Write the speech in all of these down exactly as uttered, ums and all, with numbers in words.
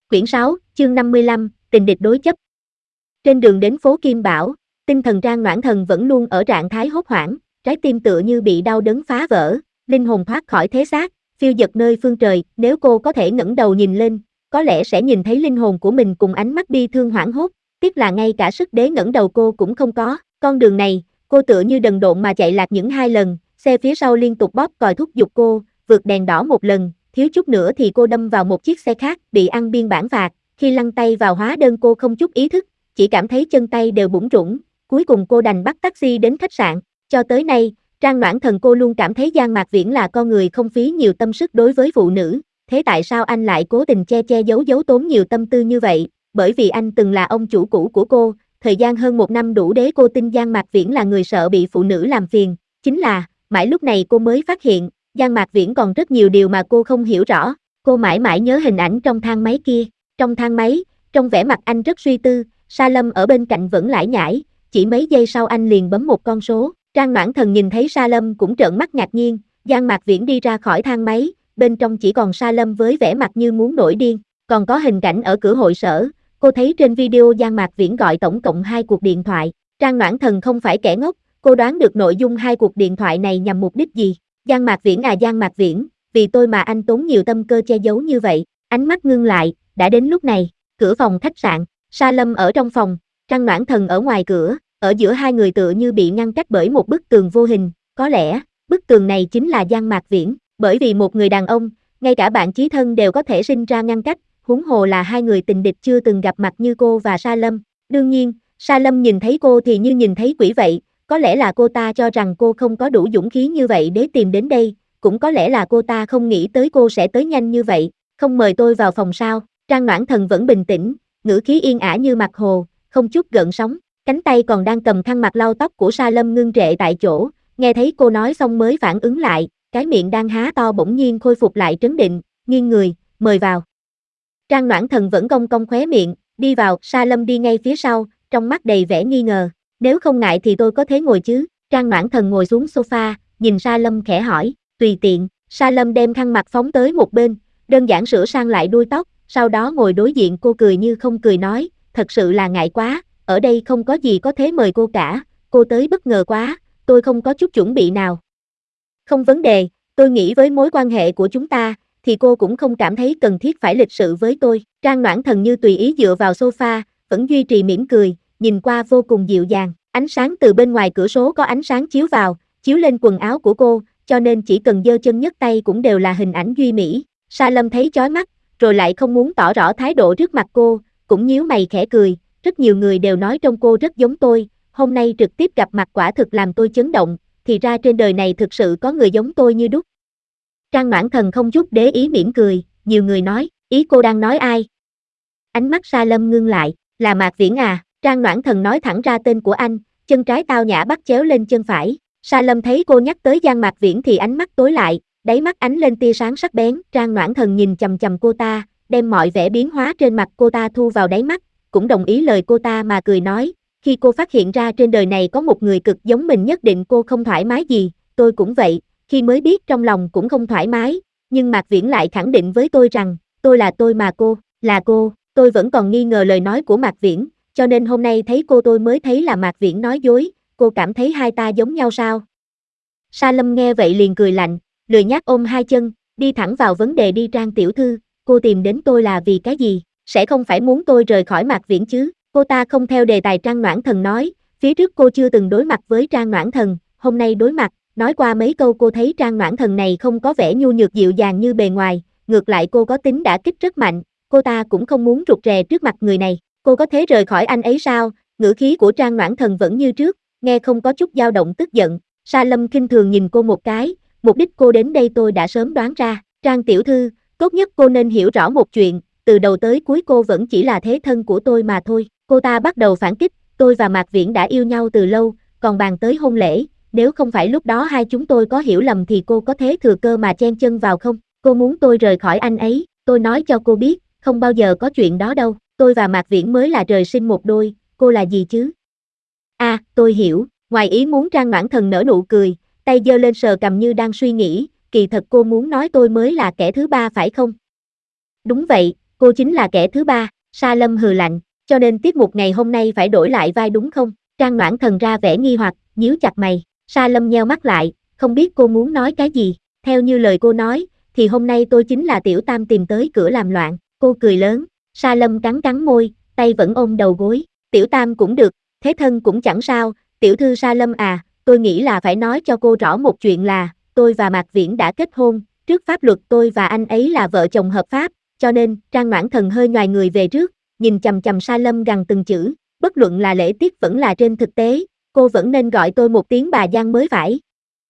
Quyển sáu, chương năm mươi lăm, tình địch đối chấp. Trên đường đến phố Kim Bảo, tinh thần Trang Noãn Thần vẫn luôn ở trạng thái hốt hoảng, trái tim tựa như bị đau đớn phá vỡ, linh hồn thoát khỏi thế xác, phiêu dật nơi phương trời. Nếu cô có thể ngẩng đầu nhìn lên, có lẽ sẽ nhìn thấy linh hồn của mình cùng ánh mắt bi thương hoảng hốt. Tiếc là ngay cả sức để ngẩng đầu cô cũng không có. Con đường này, cô tựa như đần độn mà chạy lạc những hai lần, xe phía sau liên tục bóp còi thúc giục cô, vượt đèn đỏ một lần, thiếu chút nữa thì cô đâm vào một chiếc xe khác, bị ăn biên bản phạt. Khi lăn tay vào hóa đơn cô không chút ý thức, chỉ cảm thấy chân tay đều bủn rủn. Cuối cùng cô đành bắt taxi đến khách sạn. Cho tới nay, Trang Noãn Thần cô luôn cảm thấy Giang Mạc Viễn là con người không phí nhiều tâm sức đối với phụ nữ. Thế tại sao anh lại cố tình che che giấu giấu tốn nhiều tâm tư như vậy? Bởi vì anh từng là ông chủ cũ của cô, thời gian hơn một năm đủ để cô tin Giang Mạc Viễn là người sợ bị phụ nữ làm phiền. Chính là, mãi lúc này cô mới phát hiện, Giang Mạc Viễn còn rất nhiều điều mà cô không hiểu rõ. Cô mãi mãi nhớ hình ảnh trong thang máy kia. Trong thang máy, trong vẻ mặt anh rất suy tư, Sa Lâm ở bên cạnh vẫn lải nhải, chỉ mấy giây sau anh liền bấm một con số. Trang Noãn Thần nhìn thấy Sa Lâm cũng trợn mắt ngạc nhiên. Giang Mạc Viễn đi ra khỏi thang máy, bên trong chỉ còn Sa Lâm với vẻ mặt như muốn nổi điên. Còn có hình cảnh ở cửa hội sở, cô thấy trên video Giang Mạc Viễn gọi tổng cộng hai cuộc điện thoại. Trang Noãn Thần không phải kẻ ngốc, cô đoán được nội dung hai cuộc điện thoại này nhằm mục đích gì. Giang Mạc Viễn à Giang Mạc Viễn, vì tôi mà anh tốn nhiều tâm cơ che giấu như vậy. Ánh mắt ngưng lại, đã đến lúc này. Cửa phòng khách sạn, Sa Lâm ở trong phòng, Trang Noãn Thần ở ngoài cửa, ở giữa hai người tựa như bị ngăn cách bởi một bức tường vô hình. Có lẽ, bức tường này chính là Giang Mạc Viễn, bởi vì một người đàn ông, ngay cả bạn chí thân đều có thể sinh ra ngăn cách, huống hồ là hai người tình địch chưa từng gặp mặt như cô và Sa Lâm. Đương nhiên, Sa Lâm nhìn thấy cô thì như nhìn thấy quỷ vậy, có lẽ là cô ta cho rằng cô không có đủ dũng khí như vậy để tìm đến đây, cũng có lẽ là cô ta không nghĩ tới cô sẽ tới nhanh như vậy. Không mời tôi vào phòng sao? Trang Noãn Thần vẫn bình tĩnh, ngữ khí yên ả như mặt hồ, không chút gợn sóng, cánh tay còn đang cầm khăn mặt lau tóc của Sa Lâm ngưng trệ tại chỗ, nghe thấy cô nói xong mới phản ứng lại, cái miệng đang há to bỗng nhiên khôi phục lại trấn định, nghiêng người, mời vào. Trang Noãn Thần vẫn cong cong khóe miệng, đi vào, Sa Lâm đi ngay phía sau, trong mắt đầy vẻ nghi ngờ, nếu không ngại thì tôi có thể ngồi chứ? Trang Noãn Thần ngồi xuống sofa, nhìn Sa Lâm khẽ hỏi, tùy tiện. Sa Lâm đem khăn mặt phóng tới một bên, đơn giản sửa sang lại đuôi tóc, sau đó ngồi đối diện cô cười như không cười nói, thật sự là ngại quá, ở đây không có gì có thế mời cô cả, cô tới bất ngờ quá, tôi không có chút chuẩn bị nào. Không vấn đề, tôi nghĩ với mối quan hệ của chúng ta, thì cô cũng không cảm thấy cần thiết phải lịch sự với tôi. Trang Noãn Thần như tùy ý dựa vào sofa, vẫn duy trì mỉm cười, nhìn qua vô cùng dịu dàng, ánh sáng từ bên ngoài cửa sổ có ánh sáng chiếu vào, chiếu lên quần áo của cô, cho nên chỉ cần giơ chân nhấc tay cũng đều là hình ảnh duy mỹ. Sa Lâm thấy chói mắt, rồi lại không muốn tỏ rõ thái độ trước mặt cô, cũng nhíu mày khẽ cười, rất nhiều người đều nói trông cô rất giống tôi, hôm nay trực tiếp gặp mặt quả thực làm tôi chấn động, thì ra trên đời này thực sự có người giống tôi như đúc. Trang Noãn Thần không chút để ý mỉm cười, nhiều người nói, ý cô đang nói ai? Ánh mắt Sa Lâm ngưng lại, là Mạc Viễn à? Trang Noãn Thần nói thẳng ra tên của anh, chân trái tao nhã bắt chéo lên chân phải. Sa Lâm thấy cô nhắc tới Giang Mạc Viễn thì ánh mắt tối lại, đáy mắt ánh lên tia sáng sắc bén. Trang Noãn Thần nhìn chằm chằm cô ta, đem mọi vẻ biến hóa trên mặt cô ta thu vào đáy mắt, cũng đồng ý lời cô ta mà cười nói, khi cô phát hiện ra trên đời này có một người cực giống mình nhất định cô không thoải mái gì, tôi cũng vậy, khi mới biết trong lòng cũng không thoải mái, nhưng Mạc Viễn lại khẳng định với tôi rằng, tôi là tôi mà cô, là cô, tôi vẫn còn nghi ngờ lời nói của Mạc Viễn, cho nên hôm nay thấy cô tôi mới thấy là Mạc Viễn nói dối, cô cảm thấy hai ta giống nhau sao? Sa Lâm nghe vậy liền cười lạnh, lười nhác ôm hai chân, đi thẳng vào vấn đề đi. Trang tiểu thư, cô tìm đến tôi là vì cái gì? Sẽ không phải muốn tôi rời khỏi Mạc Viễn chứ? Cô ta không theo đề tài. Trang Noãn Thần nói, phía trước cô chưa từng đối mặt với Trang Noãn Thần, hôm nay đối mặt, nói qua mấy câu cô thấy Trang Noãn Thần này không có vẻ nhu nhược dịu dàng như bề ngoài, ngược lại cô có tính đả kích rất mạnh, cô ta cũng không muốn rụt rè trước mặt người này, cô có thể rời khỏi anh ấy sao? Ngữ khí của Trang Noãn Thần vẫn như trước, nghe không có chút dao động tức giận. Sa Lâm khinh thường nhìn cô một cái, mục đích cô đến đây tôi đã sớm đoán ra, Trang tiểu thư, tốt nhất cô nên hiểu rõ một chuyện, từ đầu tới cuối cô vẫn chỉ là thế thân của tôi mà thôi. Cô ta bắt đầu phản kích, tôi và Mạc Viễn đã yêu nhau từ lâu, còn bàn tới hôn lễ, nếu không phải lúc đó hai chúng tôi có hiểu lầm thì cô có thế thừa cơ mà chen chân vào không? Cô muốn tôi rời khỏi anh ấy, tôi nói cho cô biết, không bao giờ có chuyện đó đâu, tôi và Mạc Viễn mới là trời sinh một đôi, cô là gì chứ? À, tôi hiểu, ngoài ý muốn. Trang Noãn Thần nở nụ cười, tay giơ lên sờ cằm như đang suy nghĩ, kỳ thật cô muốn nói tôi mới là kẻ thứ ba phải không? Đúng vậy, cô chính là kẻ thứ ba. Sa Lâm hừ lạnh, cho nên tiết mục ngày hôm nay phải đổi lại vai đúng không? Trang Noãn Thần ra vẻ nghi hoặc, nhíu chặt mày. Sa Lâm nheo mắt lại, không biết cô muốn nói cái gì. Theo như lời cô nói, thì hôm nay tôi chính là Tiểu Tam tìm tới cửa làm loạn. Cô cười lớn. Sa Lâm cắn cắn môi, tay vẫn ôm đầu gối. Tiểu Tam cũng được, thế thân cũng chẳng sao. Tiểu thư Sa Lâm à, tôi nghĩ là phải nói cho cô rõ một chuyện là, tôi và Mạc Viễn đã kết hôn. Trước pháp luật tôi và anh ấy là vợ chồng hợp pháp, cho nên, Trang Noãn Thần hơi nhoài người về trước, nhìn chằm chằm Sa Lâm gằn từng chữ, bất luận là lễ tiết vẫn là trên thực tế, cô vẫn nên gọi tôi một tiếng bà Giang mới phải.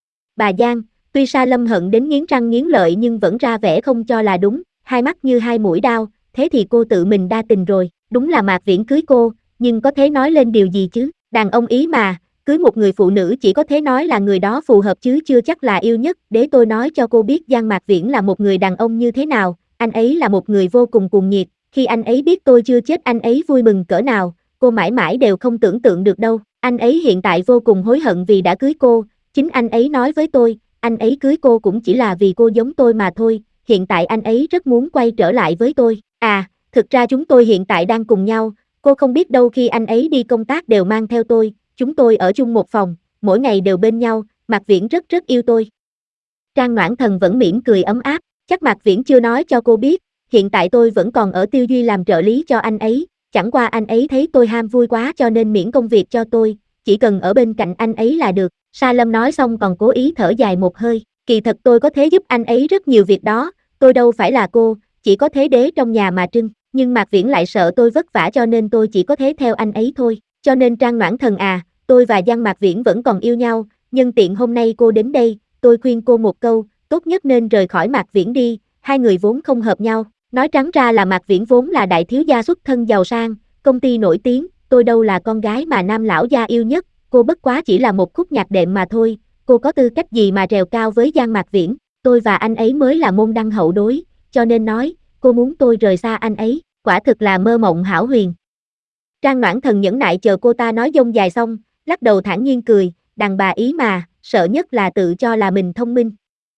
Bà Giang, tuy Sa Lâm hận đến nghiến răng nghiến lợi nhưng vẫn ra vẻ không cho là đúng, hai mắt như hai mũi đao, thế thì cô tự mình đa tình rồi, đúng là Mạc Viễn cưới cô, nhưng có thể nói lên điều gì chứ, đàn ông ý mà, cưới một người phụ nữ chỉ có thể nói là người đó phù hợp chứ chưa chắc là yêu nhất, để tôi nói cho cô biết Giang Mạc Viễn là một người đàn ông như thế nào, anh ấy là một người vô cùng cuồng nhiệt, khi anh ấy biết tôi chưa chết anh ấy vui mừng cỡ nào, cô mãi mãi đều không tưởng tượng được đâu, anh ấy hiện tại vô cùng hối hận vì đã cưới cô, chính anh ấy nói với tôi, anh ấy cưới cô cũng chỉ là vì cô giống tôi mà thôi, hiện tại anh ấy rất muốn quay trở lại với tôi, à, thực ra chúng tôi hiện tại đang cùng nhau, cô không biết đâu khi anh ấy đi công tác đều mang theo tôi, chúng tôi ở chung một phòng, mỗi ngày đều bên nhau, Mạc Viễn rất rất yêu tôi. Trang Noãn Thần vẫn mỉm cười ấm áp, chắc Mạc Viễn chưa nói cho cô biết, hiện tại tôi vẫn còn ở Tiêu Duy làm trợ lý cho anh ấy, chẳng qua anh ấy thấy tôi ham vui quá cho nên miễn công việc cho tôi, chỉ cần ở bên cạnh anh ấy là được. Sa Lâm nói xong còn cố ý thở dài một hơi, kỳ thật tôi có thể giúp anh ấy rất nhiều việc đó, tôi đâu phải là cô, chỉ có thế đế trong nhà mà trưng, nhưng Mạc Viễn lại sợ tôi vất vả cho nên tôi chỉ có thế theo anh ấy thôi, cho nên Trang Noãn Thần à, tôi và Giang Mạc Viễn vẫn còn yêu nhau, nhân tiện hôm nay cô đến đây, tôi khuyên cô một câu, tốt nhất nên rời khỏi Mạc Viễn đi, hai người vốn không hợp nhau, nói trắng ra là Mạc Viễn vốn là đại thiếu gia xuất thân giàu sang, công ty nổi tiếng, tôi đâu là con gái mà nam lão gia yêu nhất, cô bất quá chỉ là một khúc nhạc đệm mà thôi, cô có tư cách gì mà trèo cao với Giang Mạc Viễn, tôi và anh ấy mới là môn đăng hậu đối, cho nên nói, cô muốn tôi rời xa anh ấy, quả thực là mơ mộng hão huyền. Trang Noãn Thần nhẫn nại chờ cô ta nói dông dài xong, lắc đầu thản nhiên cười, đàn bà ý mà, sợ nhất là tự cho là mình thông minh.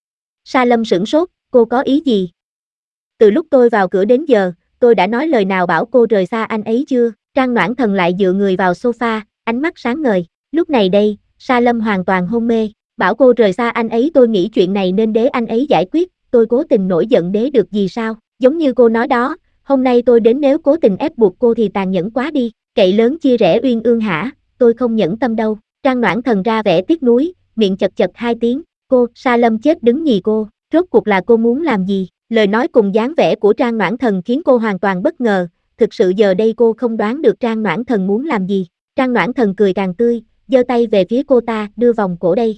Sa Lâm sửng sốt, cô có ý gì? Từ lúc tôi vào cửa đến giờ, tôi đã nói lời nào bảo cô rời xa anh ấy chưa? Trang Noãn Thần lại dựa người vào sofa, ánh mắt sáng ngời. Lúc này đây, Sa Lâm hoàn toàn hôn mê, bảo cô rời xa anh ấy tôi nghĩ chuyện này nên đế anh ấy giải quyết, tôi cố tình nổi giận đế được gì sao? Giống như cô nói đó, hôm nay tôi đến nếu cố tình ép buộc cô thì tàn nhẫn quá đi, cậy lớn chia rẽ uyên ương hả, tôi không nhẫn tâm đâu. Trang Noãn Thần ra vẻ tiếc nuối, miệng chật chật hai tiếng, cô, Sa Lâm chết đứng nhì cô, rốt cuộc là cô muốn làm gì? Lời nói cùng dáng vẻ của Trang Noãn Thần khiến cô hoàn toàn bất ngờ, thực sự giờ đây cô không đoán được Trang Noãn Thần muốn làm gì. Trang Noãn Thần cười càng tươi, giơ tay về phía cô ta, đưa vòng cổ đây.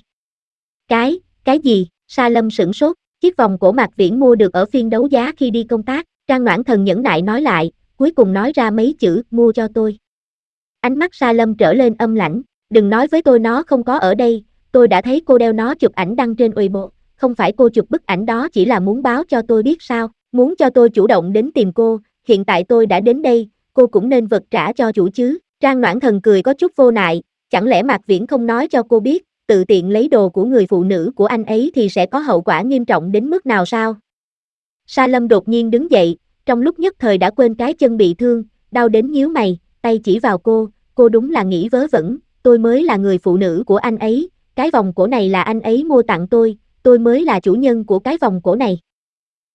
Cái, cái gì? Sa Lâm sửng sốt, chiếc vòng cổ Mạc Viễn mua được ở phiên đấu giá khi đi công tác, Trang Noãn Thần nhẫn nại nói lại, cuối cùng nói ra mấy chữ, mua cho tôi. Ánh mắt Sa Lâm trở lên âm lãnh, đừng nói với tôi nó không có ở đây, tôi đã thấy cô đeo nó chụp ảnh đăng trên Weibo, không phải cô chụp bức ảnh đó chỉ là muốn báo cho tôi biết sao, muốn cho tôi chủ động đến tìm cô, hiện tại tôi đã đến đây, cô cũng nên vật trả cho chủ chứ. Trang Noãn Thần cười có chút vô nại, chẳng lẽ Mạc Viễn không nói cho cô biết, tự tiện lấy đồ của người phụ nữ của anh ấy thì sẽ có hậu quả nghiêm trọng đến mức nào sao? Sa Lâm đột nhiên đứng dậy, trong lúc nhất thời đã quên cái chân bị thương, đau đến nhíu mày, tay chỉ vào cô, cô đúng là nghĩ vớ vẩn, tôi mới là người phụ nữ của anh ấy, cái vòng cổ này là anh ấy mua tặng tôi, tôi mới là chủ nhân của cái vòng cổ này.